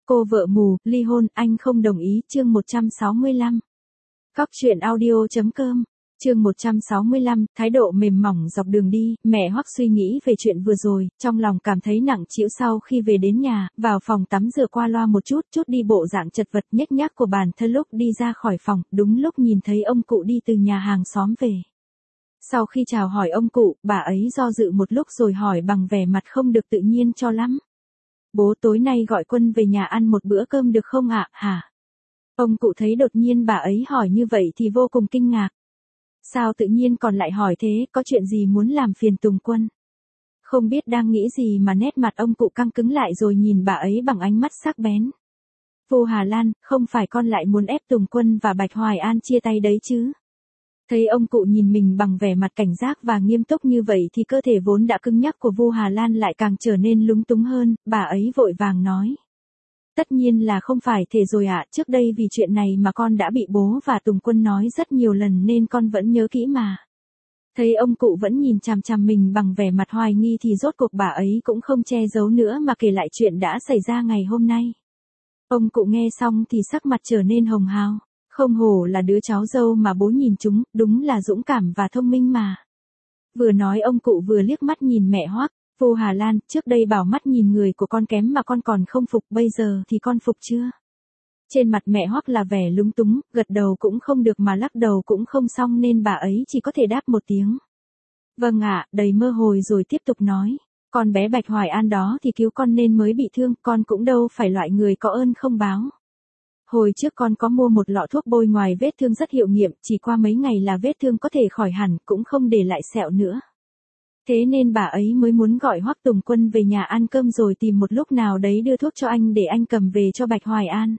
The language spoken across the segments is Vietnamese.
Cô vợ mù, ly hôn, anh không đồng ý, chương 165. Cóc truyện audio.com, chương 165, thái độ mềm mỏng dọc đường đi, mẹ Hoắc suy nghĩ về chuyện vừa rồi, trong lòng cảm thấy nặng trĩu sau khi về đến nhà, vào phòng tắm rửa qua loa một chút đi bộ dạng chật vật nhếch nhác của bản thân lúc đi ra khỏi phòng, đúng lúc nhìn thấy ông cụ đi từ nhà hàng xóm về. Sau khi chào hỏi ông cụ, bà ấy do dự một lúc rồi hỏi bằng vẻ mặt không được tự nhiên cho lắm. Bố tối nay gọi Quân về nhà ăn một bữa cơm được không ạ, hả? Ông cụ thấy đột nhiên bà ấy hỏi như vậy thì vô cùng kinh ngạc. Sao tự nhiên còn lại hỏi thế, có chuyện gì muốn làm phiền Tùng Quân? Không biết đang nghĩ gì mà nét mặt ông cụ căng cứng lại rồi nhìn bà ấy bằng ánh mắt sắc bén. Vu Hà Lan, không phải con lại muốn ép Tùng Quân và Bạch Hoài An chia tay đấy chứ? Thấy ông cụ nhìn mình bằng vẻ mặt cảnh giác và nghiêm túc như vậy thì cơ thể vốn đã cứng nhắc của Vu Hà Lan lại càng trở nên lúng túng hơn, bà ấy vội vàng nói. Tất nhiên là không phải thế rồi ạ, trước đây vì chuyện này mà con đã bị bố và Tùng Quân nói rất nhiều lần nên con vẫn nhớ kỹ mà. Thấy ông cụ vẫn nhìn chằm chằm mình bằng vẻ mặt hoài nghi thì rốt cuộc bà ấy cũng không che giấu nữa mà kể lại chuyện đã xảy ra ngày hôm nay. Ông cụ nghe xong thì sắc mặt trở nên hồng hào. Không hổ là đứa cháu dâu mà bố nhìn chúng, đúng là dũng cảm và thông minh mà. Vừa nói ông cụ vừa liếc mắt nhìn mẹ Hoắc. Vu Hà Lan, trước đây bảo mắt nhìn người của con kém mà con còn không phục, bây giờ thì con phục chưa? Trên mặt mẹ Hoắc là vẻ lúng túng, gật đầu cũng không được mà lắc đầu cũng không xong nên bà ấy chỉ có thể đáp một tiếng. Vâng ạ, đầy mơ hồi rồi tiếp tục nói. Con bé Bạch Hoài An đó thì cứu con nên mới bị thương, con cũng đâu phải loại người có ơn không báo. Hồi trước con có mua một lọ thuốc bôi ngoài vết thương rất hiệu nghiệm, chỉ qua mấy ngày là vết thương có thể khỏi hẳn, cũng không để lại sẹo nữa. Thế nên bà ấy mới muốn gọi Hoắc Tùng Quân về nhà ăn cơm rồi tìm một lúc nào đấy đưa thuốc cho anh để anh cầm về cho Bạch Hoài An.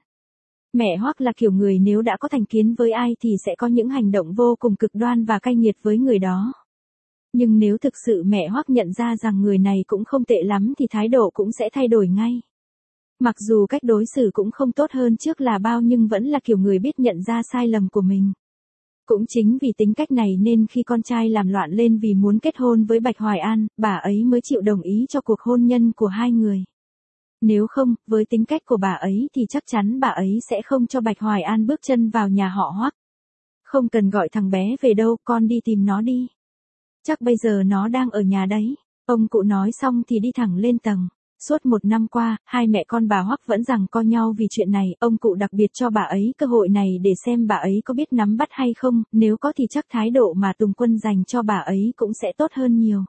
Mẹ Hoắc là kiểu người nếu đã có thành kiến với ai thì sẽ có những hành động vô cùng cực đoan và cay nghiệt với người đó. Nhưng nếu thực sự mẹ Hoắc nhận ra rằng người này cũng không tệ lắm thì thái độ cũng sẽ thay đổi ngay. Mặc dù cách đối xử cũng không tốt hơn trước là bao nhưng vẫn là kiểu người biết nhận ra sai lầm của mình. Cũng chính vì tính cách này nên khi con trai làm loạn lên vì muốn kết hôn với Bạch Hoài An, bà ấy mới chịu đồng ý cho cuộc hôn nhân của hai người. Nếu không, với tính cách của bà ấy thì chắc chắn bà ấy sẽ không cho Bạch Hoài An bước chân vào nhà họ Hoắc. Không cần gọi thằng bé về đâu, con đi tìm nó đi. Chắc bây giờ nó đang ở nhà đấy. Ông cụ nói xong thì đi thẳng lên tầng. Suốt một năm qua, hai mẹ con bà Hoắc vẫn giằng co nhau vì chuyện này, ông cụ đặc biệt cho bà ấy cơ hội này để xem bà ấy có biết nắm bắt hay không, nếu có thì chắc thái độ mà Tùng Quân dành cho bà ấy cũng sẽ tốt hơn nhiều.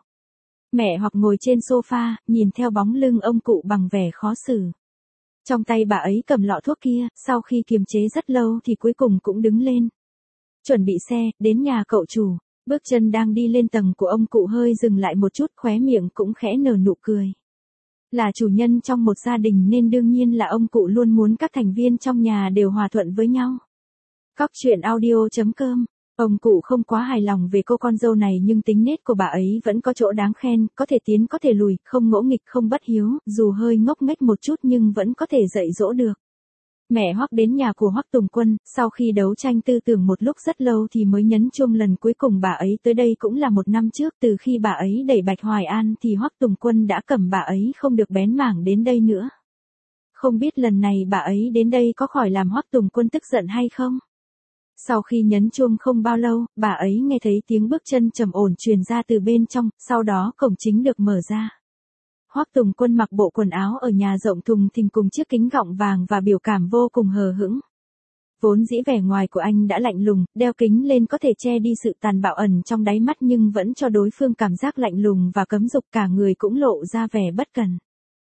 Mẹ Hoắc ngồi trên sofa, nhìn theo bóng lưng ông cụ bằng vẻ khó xử. Trong tay bà ấy cầm lọ thuốc kia, sau khi kiềm chế rất lâu thì cuối cùng cũng đứng lên. Chuẩn bị xe, đến nhà cậu chủ, bước chân đang đi lên tầng của ông cụ hơi dừng lại một chút, khóe miệng cũng khẽ nở nụ cười. Là chủ nhân trong một gia đình nên đương nhiên là ông cụ luôn muốn các thành viên trong nhà đều hòa thuận với nhau. Cóc truyện audio.com, ông cụ không quá hài lòng về cô con dâu này nhưng tính nết của bà ấy vẫn có chỗ đáng khen, có thể tiến có thể lùi, không ngỗ nghịch không bất hiếu, dù hơi ngốc nghếch một chút nhưng vẫn có thể dạy dỗ được. Mẹ Hoắc đến nhà của Hoắc Tùng Quân, sau khi đấu tranh tư tưởng một lúc rất lâu thì mới nhấn chuông lần cuối cùng bà ấy tới đây cũng là một năm trước, từ khi bà ấy đẩy Bạch Hoài An thì Hoắc Tùng Quân đã cầm bà ấy không được bén mảng đến đây nữa. Không biết lần này bà ấy đến đây có khỏi làm Hoắc Tùng Quân tức giận hay không? Sau khi nhấn chuông không bao lâu, bà ấy nghe thấy tiếng bước chân trầm ổn truyền ra từ bên trong, sau đó cổng chính được mở ra. Hoắc Tùng Quân mặc bộ quần áo ở nhà rộng thùng thình cùng chiếc kính gọng vàng và biểu cảm vô cùng hờ hững. Vốn dĩ vẻ ngoài của anh đã lạnh lùng, đeo kính lên có thể che đi sự tàn bạo ẩn trong đáy mắt nhưng vẫn cho đối phương cảm giác lạnh lùng và cấm dục, cả người cũng lộ ra vẻ bất cần.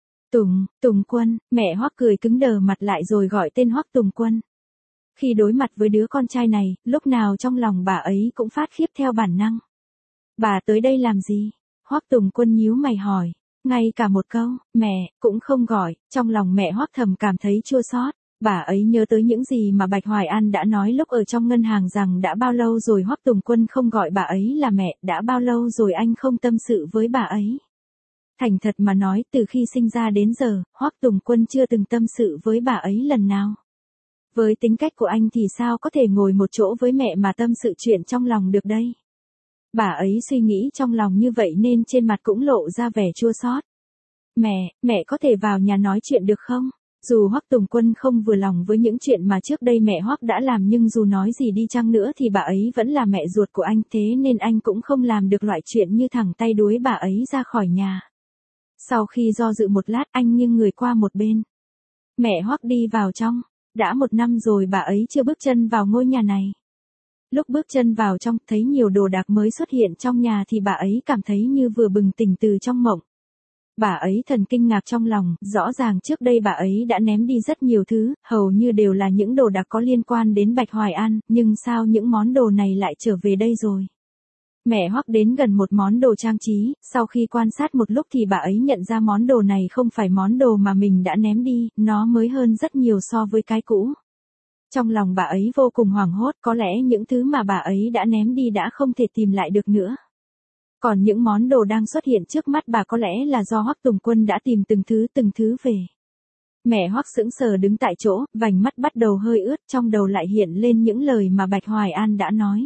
Tùng Quân, mẹ Hoắc cười cứng đờ mặt lại rồi gọi tên Hoắc Tùng Quân. Khi đối mặt với đứa con trai này, lúc nào trong lòng bà ấy cũng phát khiếp theo bản năng. Bà tới đây làm gì? Hoắc Tùng Quân nhíu mày hỏi. Ngay cả một câu, mẹ, cũng không gọi, trong lòng mẹ Hoắc thầm cảm thấy chua xót. Bà ấy nhớ tới những gì mà Bạch Hoài An đã nói lúc ở trong ngân hàng rằng đã bao lâu rồi Hoắc Tùng Quân không gọi bà ấy là mẹ, đã bao lâu rồi anh không tâm sự với bà ấy. Thành thật mà nói, từ khi sinh ra đến giờ, Hoắc Tùng Quân chưa từng tâm sự với bà ấy lần nào. Với tính cách của anh thì sao có thể ngồi một chỗ với mẹ mà tâm sự chuyện trong lòng được đây? Bà ấy suy nghĩ trong lòng như vậy nên trên mặt cũng lộ ra vẻ chua xót. Mẹ có thể vào nhà nói chuyện được không? Dù Hoắc Tùng Quân không vừa lòng với những chuyện mà trước đây mẹ Hoắc đã làm nhưng dù nói gì đi chăng nữa thì bà ấy vẫn là mẹ ruột của anh, thế nên anh cũng không làm được loại chuyện như thẳng tay đuổi bà ấy ra khỏi nhà. Sau khi do dự một lát anh nghiêng người qua một bên. Mẹ Hoắc đi vào trong. Đã 1 năm rồi bà ấy chưa bước chân vào ngôi nhà này. Lúc bước chân vào trong thấy nhiều đồ đạc mới xuất hiện trong nhà thì bà ấy cảm thấy như vừa bừng tỉnh từ trong mộng. Bà ấy thần kinh ngạc trong lòng, rõ ràng trước đây bà ấy đã ném đi rất nhiều thứ, hầu như đều là những đồ đạc có liên quan đến Bạch Hoài An, nhưng sao những món đồ này lại trở về đây rồi? Mẹ Hoắc đến gần một món đồ trang trí, sau khi quan sát một lúc thì bà ấy nhận ra món đồ này không phải món đồ mà mình đã ném đi, nó mới hơn rất nhiều so với cái cũ. Trong lòng bà ấy vô cùng hoảng hốt, có lẽ những thứ mà bà ấy đã ném đi đã không thể tìm lại được nữa. Còn những món đồ đang xuất hiện trước mắt bà có lẽ là do Hoắc Tùng Quân đã tìm từng thứ về. Mẹ Hoắc sững sờ đứng tại chỗ, vành mắt bắt đầu hơi ướt, trong đầu lại hiện lên những lời mà Bạch Hoài An đã nói.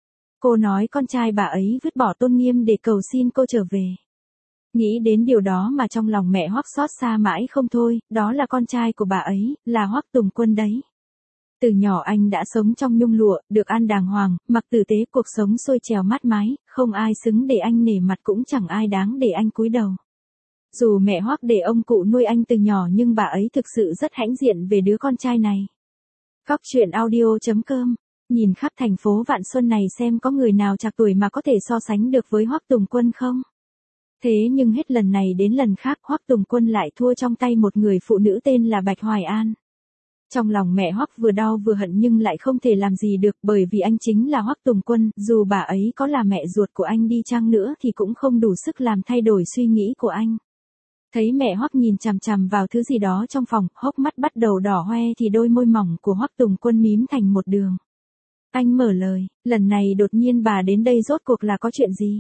Cô nói con trai bà ấy vứt bỏ tôn nghiêm để cầu xin cô trở về. Nghĩ đến điều đó mà trong lòng mẹ Hoắc xót xa mãi không thôi, đó là con trai của bà ấy, là Hoắc Tùng Quân đấy. Từ nhỏ anh đã sống trong nhung lụa, được ăn đàng hoàng, mặc tử tế, cuộc sống xuôi trèo mát mái, không ai xứng để anh nể mặt cũng chẳng ai đáng để anh cúi đầu. Dù mẹ Hoắc để ông cụ nuôi anh từ nhỏ nhưng bà ấy thực sự rất hãnh diện về đứa con trai này. Cóc truyện audio.com. Nhìn khắp thành phố Vạn Xuân này xem có người nào trạc tuổi mà có thể so sánh được với Hoắc Tùng Quân không? Thế nhưng hết lần này đến lần khác Hoắc Tùng Quân lại thua trong tay một người phụ nữ tên là Bạch Hoài An. Trong lòng mẹ Hoắc vừa đau vừa hận nhưng lại không thể làm gì được bởi vì anh chính là Hoắc Tùng Quân, dù bà ấy có là mẹ ruột của anh đi chăng nữa thì cũng không đủ sức làm thay đổi suy nghĩ của anh. Thấy mẹ Hoắc nhìn chằm chằm vào thứ gì đó trong phòng, hốc mắt bắt đầu đỏ hoe thì đôi môi mỏng của Hoắc Tùng Quân mím thành một đường. Anh mở lời, lần này đột nhiên bà đến đây rốt cuộc là có chuyện gì?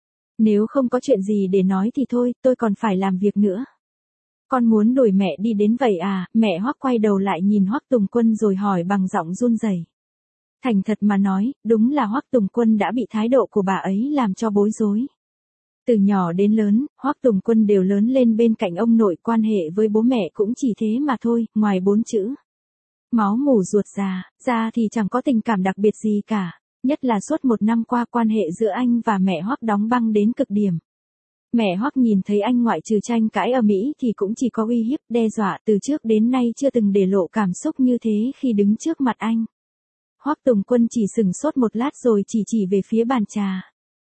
Nếu không có chuyện gì để nói thì thôi, tôi còn phải làm việc nữa. Con muốn đuổi mẹ đi đến vậy à? Mẹ Hoắc quay đầu lại nhìn Hoắc Tùng Quân rồi hỏi bằng giọng run rẩy. Thành thật mà nói, đúng là Hoắc Tùng Quân đã bị thái độ của bà ấy làm cho bối rối. Từ nhỏ đến lớn, Hoắc Tùng Quân đều lớn lên bên cạnh ông nội, quan hệ với bố mẹ cũng chỉ thế mà thôi, ngoài 4 chữ. Máu mủ ruột già thì chẳng có tình cảm đặc biệt gì cả, nhất là suốt 1 năm qua quan hệ giữa anh và mẹ Hoắc đóng băng đến cực điểm. Mẹ Hoắc nhìn thấy anh ngoại trừ tranh cãi ở Mỹ thì cũng chỉ có uy hiếp, đe dọa, từ trước đến nay chưa từng để lộ cảm xúc như thế khi đứng trước mặt anh. Hoắc Tùng Quân chỉ sừng sốt một lát rồi chỉ về phía bàn trà.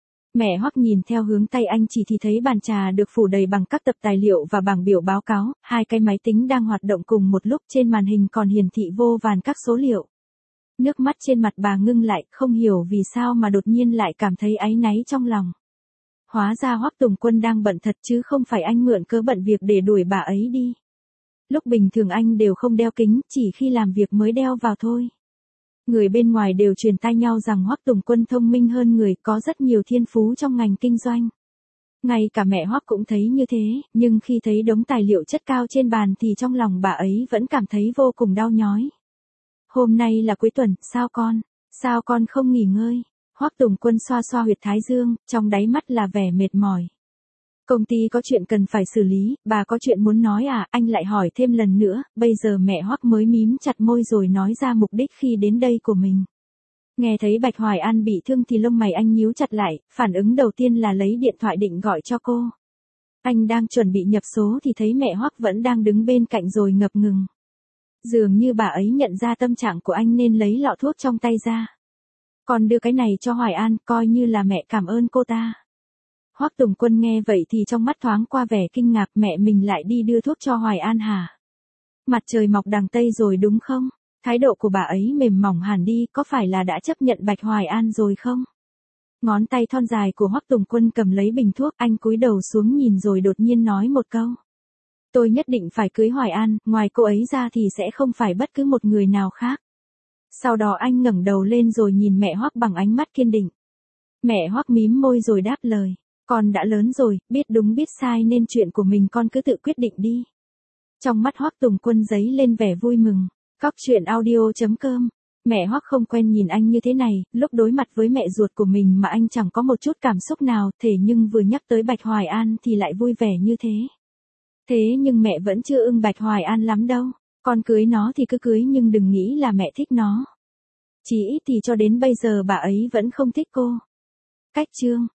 Mẹ Hoắc nhìn theo hướng tay anh chỉ thì thấy bàn trà được phủ đầy bằng các tập tài liệu và bảng biểu báo cáo, 2 cái máy tính đang hoạt động cùng một lúc, trên màn hình còn hiển thị vô vàn các số liệu. Nước mắt trên mặt bà ngưng lại, không hiểu vì sao mà đột nhiên lại cảm thấy áy náy trong lòng. Hóa ra Hoắc Tùng Quân đang bận thật chứ không phải anh mượn cớ bận việc để đuổi bà ấy đi. Lúc bình thường anh đều không đeo kính, chỉ khi làm việc mới đeo vào thôi. Người bên ngoài đều truyền tai nhau rằng Hoắc Tùng Quân thông minh hơn người, có rất nhiều thiên phú trong ngành kinh doanh. Ngay cả mẹ Hoắc cũng thấy như thế, nhưng khi thấy đống tài liệu chất cao trên bàn thì trong lòng bà ấy vẫn cảm thấy vô cùng đau nhói. Hôm nay là cuối tuần, sao con không nghỉ ngơi? Hoắc Tùng Quân xoa xoa huyệt thái dương, trong đáy mắt là vẻ mệt mỏi. Công ty có chuyện cần phải xử lý, bà có chuyện muốn nói à? Anh lại hỏi thêm lần nữa, bây giờ mẹ Hoắc mới mím chặt môi rồi nói ra mục đích khi đến đây của mình. Nghe thấy Bạch Hoài An bị thương thì lông mày anh nhíu chặt lại, phản ứng đầu tiên là lấy điện thoại định gọi cho cô. Anh đang chuẩn bị nhập số thì thấy mẹ Hoắc vẫn đang đứng bên cạnh rồi ngập ngừng. Dường như bà ấy nhận ra tâm trạng của anh nên lấy lọ thuốc trong tay ra. Còn đưa cái này cho Hoài An, coi như là mẹ cảm ơn cô ta. Hoắc Tùng Quân nghe vậy thì trong mắt thoáng qua vẻ kinh ngạc, mẹ mình lại đi đưa thuốc cho Hoài An hả? Mặt trời mọc đằng Tây rồi đúng không? Thái độ của bà ấy mềm mỏng hẳn đi, có phải là đã chấp nhận Bạch Hoài An rồi không? Ngón tay thon dài của Hoắc Tùng Quân cầm lấy bình thuốc, anh cúi đầu xuống nhìn rồi đột nhiên nói một câu. Tôi nhất định phải cưới Hoài An, ngoài cô ấy ra thì sẽ không phải bất cứ một người nào khác. Sau đó anh ngẩng đầu lên rồi nhìn mẹ Hoắc bằng ánh mắt kiên định. Mẹ Hoắc mím môi rồi đáp lời. Con đã lớn rồi, biết đúng biết sai nên chuyện của mình con cứ tự quyết định đi. Trong mắt Hoắc Tùng Quân giấy lên vẻ vui mừng. Cóc truyện audio.com. Mẹ Hoắc không quen nhìn anh như thế này, lúc đối mặt với mẹ ruột của mình mà anh chẳng có một chút cảm xúc nào, thế nhưng vừa nhắc tới Bạch Hoài An thì lại vui vẻ như thế. Thế nhưng mẹ vẫn chưa ưng Bạch Hoài An lắm đâu. Con cưới nó thì cứ cưới nhưng đừng nghĩ là mẹ thích nó. Chỉ ít thì cho đến bây giờ bà ấy vẫn không thích cô. Cách chương